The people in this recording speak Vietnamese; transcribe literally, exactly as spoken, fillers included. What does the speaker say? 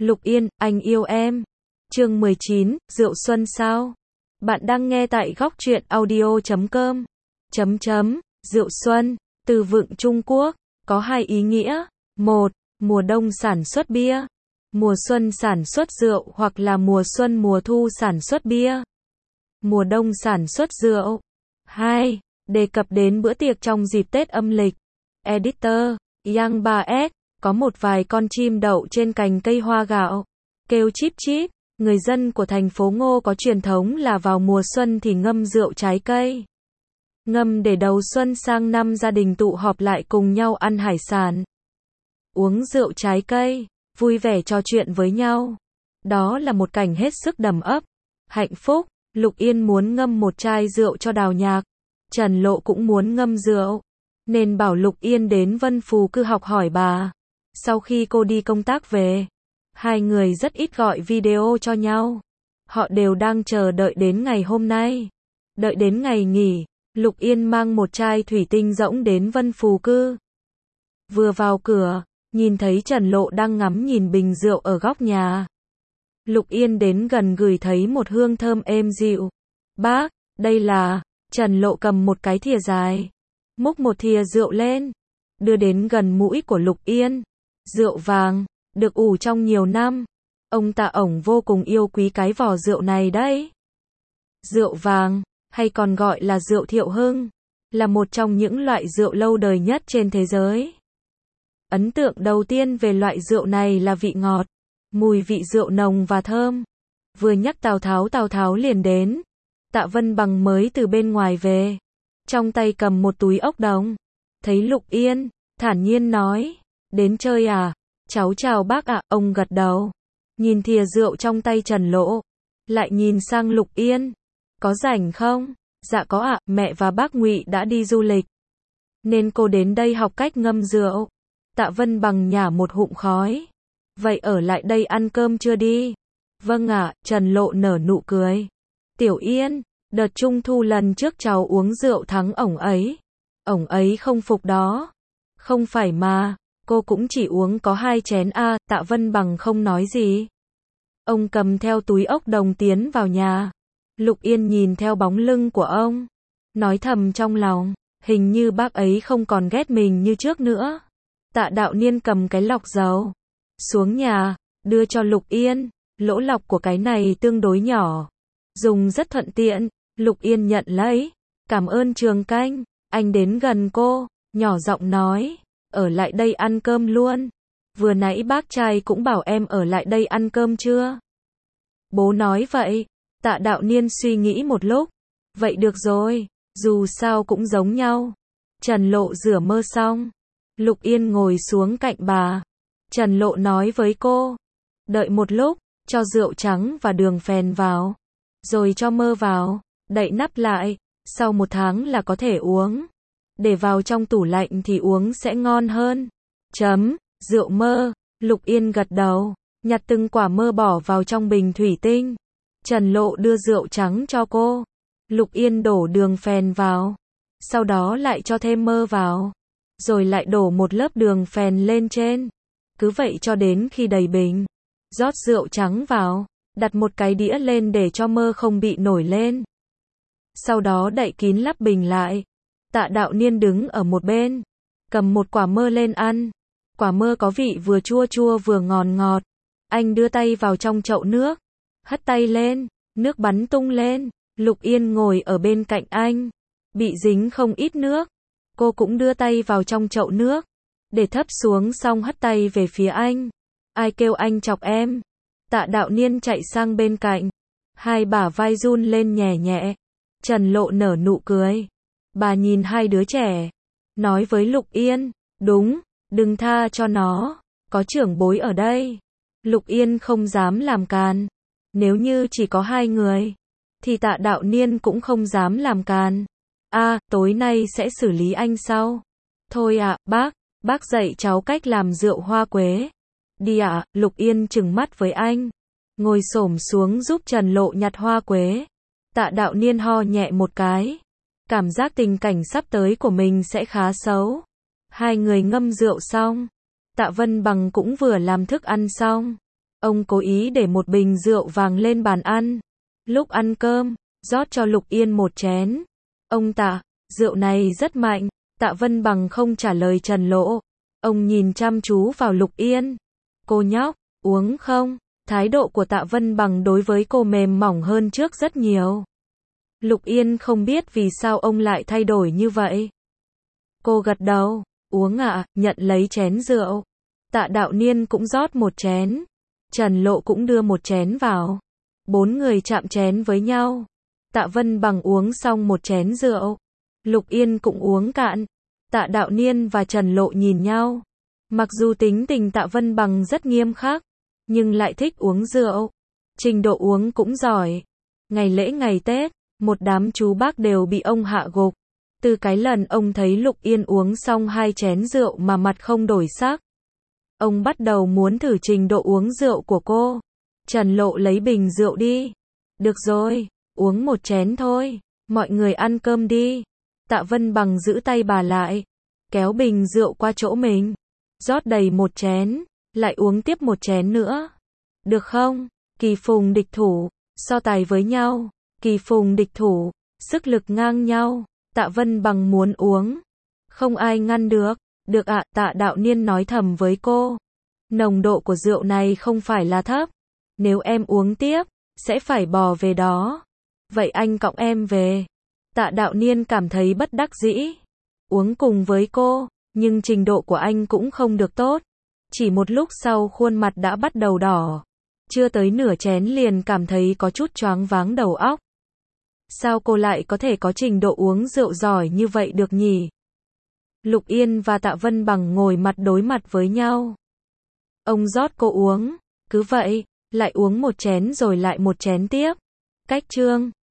Lục Yên, anh yêu em. Chương mười chín, Rượu Xuân sao? Bạn đang nghe tại góc truyện audio chấm com. Chấm chấm, Rượu Xuân, từ vựng Trung Quốc, có hai ý nghĩa. Một, mùa đông sản xuất bia. Mùa xuân sản xuất rượu hoặc là mùa xuân mùa thu sản xuất bia. Mùa đông sản xuất rượu. Hai, đề cập đến bữa tiệc trong dịp Tết âm lịch. Editor, Yang ba S, có một vài con chim đậu trên cành cây hoa gạo, kêu chíp chíp. Người dân của thành phố Ngô có truyền thống là vào mùa xuân thì ngâm rượu trái cây. Ngâm để đầu xuân sang năm gia đình tụ họp lại cùng nhau ăn hải sản. Uống rượu trái cây, vui vẻ trò chuyện với nhau. Đó là một cảnh hết sức đầm ấm, hạnh phúc. Lục Yên muốn ngâm một chai rượu cho Đào Nhạc. Trần Lộ cũng muốn ngâm rượu, nên bảo Lục Yên đến Vân Phù Cư học hỏi bà. Sau khi cô đi công tác về, hai người rất ít gọi video cho nhau. Họ đều đang chờ đợi đến ngày hôm nay. Đợi đến ngày nghỉ, Lục Yên mang một chai thủy tinh rỗng đến Vân Phù Cư. Vừa vào cửa, nhìn thấy Trần Lộ đang ngắm nhìn bình rượu ở góc nhà. Lục Yên đến gần ngửi thấy một hương thơm êm dịu. Bác, đây là... Trần Lộ cầm một cái thìa dài, múc một thìa rượu lên, đưa đến gần mũi của Lục Yên. Rượu vàng, được ủ trong nhiều năm. Ông ta ổng vô cùng yêu quý cái vỏ rượu này đấy. Rượu vàng, hay còn gọi là rượu Thiệu Hưng, là một trong những loại rượu lâu đời nhất trên thế giới. Ấn tượng đầu tiên về loại rượu này là vị ngọt, mùi vị rượu nồng và thơm. Vừa nhắc Tào Tháo Tào Tháo liền đến. Tạ Vân Bằng mới từ bên ngoài về, trong tay cầm một túi ốc đồng. Thấy Lục Yên, thản nhiên nói, đến chơi à? Cháu chào bác ạ. Ông gật đầu, nhìn thìa rượu trong tay Trần Lộ, lại nhìn sang Lục Yên. Có rảnh không? Dạ có ạ, mẹ và bác Ngụy đã đi du lịch, nên cô đến đây học cách ngâm rượu. Tạ Vân Bằng nhả một hụm khói. Vậy ở lại đây ăn cơm chưa đi? Vâng ạ. Trần Lộ nở nụ cười. Tiểu Yên, đợt trung thu lần trước cháu uống rượu thắng ổng ấy. Ổng ấy không phục đó. Không phải mà, cô cũng chỉ uống có hai chén a. À, Tạ Vân Bằng không nói gì. Ông cầm theo túi ốc đồng tiến vào nhà. Lục Yên nhìn theo bóng lưng của ông, nói thầm trong lòng, hình như bác ấy không còn ghét mình như trước nữa. Tạ Đạo Niên cầm cái lọc dầu xuống nhà, đưa cho Lục Yên. Lỗ lọc của cái này tương đối nhỏ, dùng rất thuận tiện. Lục Yên nhận lấy. Cảm ơn Trường Canh. Anh đến gần cô, nhỏ giọng nói, ở lại đây ăn cơm luôn. Vừa nãy bác trai cũng bảo em ở lại đây ăn cơm chưa? Bố nói vậy. Tạ Đạo Niên suy nghĩ một lúc. Vậy được rồi, dù sao cũng giống nhau. Trần Lộ rửa mơ xong, Lục Yên ngồi xuống cạnh bà. Trần Lộ nói với cô, đợi một lúc, cho rượu trắng và đường phèn vào, rồi cho mơ vào, đậy nắp lại, sau một tháng là có thể uống. Để vào trong tủ lạnh thì uống sẽ ngon hơn. Chấm, rượu mơ. Lục Yên gật đầu, nhặt từng quả mơ bỏ vào trong bình thủy tinh. Trần Lộ đưa rượu trắng cho cô. Lục Yên đổ đường phèn vào, sau đó lại cho thêm mơ vào, rồi lại đổ một lớp đường phèn lên trên. Cứ vậy cho đến khi đầy bình. Rót rượu trắng vào, đặt một cái đĩa lên để cho mơ không bị nổi lên. Sau đó đậy kín lắp bình lại. Tạ Đạo Niên đứng ở một bên, cầm một quả mơ lên ăn. Quả mơ có vị vừa chua chua vừa ngọt ngọt. Anh đưa tay vào trong chậu nước, hất tay lên, nước bắn tung lên. Lục Yên ngồi ở bên cạnh anh, bị dính không ít nước. Cô cũng đưa tay vào trong chậu nước, để thấp xuống xong hất tay về phía anh. Ai kêu anh chọc em? Tạ Đạo Niên chạy sang bên cạnh, hai bả vai run lên nhẹ nhẹ. Trần Lộ nở nụ cười. Bà nhìn hai đứa trẻ, nói với Lục Yên, đúng, đừng tha cho nó, có trưởng bối ở đây. Lục Yên không dám làm càn. Nếu như chỉ có hai người, thì Tạ Đạo Niên cũng không dám làm càn. A, à, tối nay sẽ xử lý anh sau. Thôi ạ, à, bác, bác dạy cháu cách làm rượu hoa quế. Đi ạ. À, Lục Yên trừng mắt với anh, ngồi xổm xuống giúp Trần Lộ nhặt hoa quế. Tạ Đạo Niên ho nhẹ một cái, cảm giác tình cảnh sắp tới của mình sẽ khá xấu. Hai người ngâm rượu xong, Tạ Vân Bằng cũng vừa làm thức ăn xong. Ông cố ý để một bình rượu vàng lên bàn ăn. Lúc ăn cơm, rót cho Lục Yên một chén. Ông Tạ, rượu này rất mạnh. Tạ Vân Bằng không trả lời Trần Lộ. Ông nhìn chăm chú vào Lục Yên. Cô nhóc, uống không? Thái độ của Tạ Vân Bằng đối với cô mềm mỏng hơn trước rất nhiều. Lục Yên không biết vì sao ông lại thay đổi như vậy. Cô gật đầu, uống ạ, nhận lấy chén rượu. Tạ Đạo Niên cũng rót một chén. Trần Lộ cũng đưa một chén vào. Bốn người chạm chén với nhau. Tạ Vân Bằng uống xong một chén rượu. Lục Yên cũng uống cạn. Tạ Đạo Niên và Trần Lộ nhìn nhau. Mặc dù tính tình Tạ Vân Bằng rất nghiêm khắc, nhưng lại thích uống rượu. Trình độ uống cũng giỏi. Ngày lễ ngày Tết, một đám chú bác đều bị ông hạ gục. Từ cái lần ông thấy Lục Yên uống xong hai chén rượu mà mặt không đổi sắc, ông bắt đầu muốn thử trình độ uống rượu của cô. Trần Lộ lấy bình rượu đi. Được rồi, uống một chén thôi, mọi người ăn cơm đi. Tạ Vân Bằng giữ tay bà lại, kéo bình rượu qua chỗ mình, rót đầy một chén, lại uống tiếp một chén nữa. Được không? Kỳ phùng địch thủ, so tài với nhau. Kỳ phùng địch thủ, sức lực ngang nhau. Tạ Vân Bằng muốn uống, không ai ngăn được. Được ạ, Tạ Đạo Niên nói thầm với cô. Nồng độ của rượu này không phải là thấp. Nếu em uống tiếp, sẽ phải bò về đó. Vậy anh cõng em về. Tạ Đạo Niên cảm thấy bất đắc dĩ. Uống cùng với cô, nhưng trình độ của anh cũng không được tốt. Chỉ một lúc sau khuôn mặt đã bắt đầu đỏ. Chưa tới nửa chén liền cảm thấy có chút choáng váng đầu óc. Sao cô lại có thể có trình độ uống rượu giỏi như vậy được nhỉ? Lục Yên và Tạ Vân Bằng ngồi mặt đối mặt với nhau. Ông rót cô uống, cứ vậy, lại uống một chén rồi lại một chén tiếp. Cách chương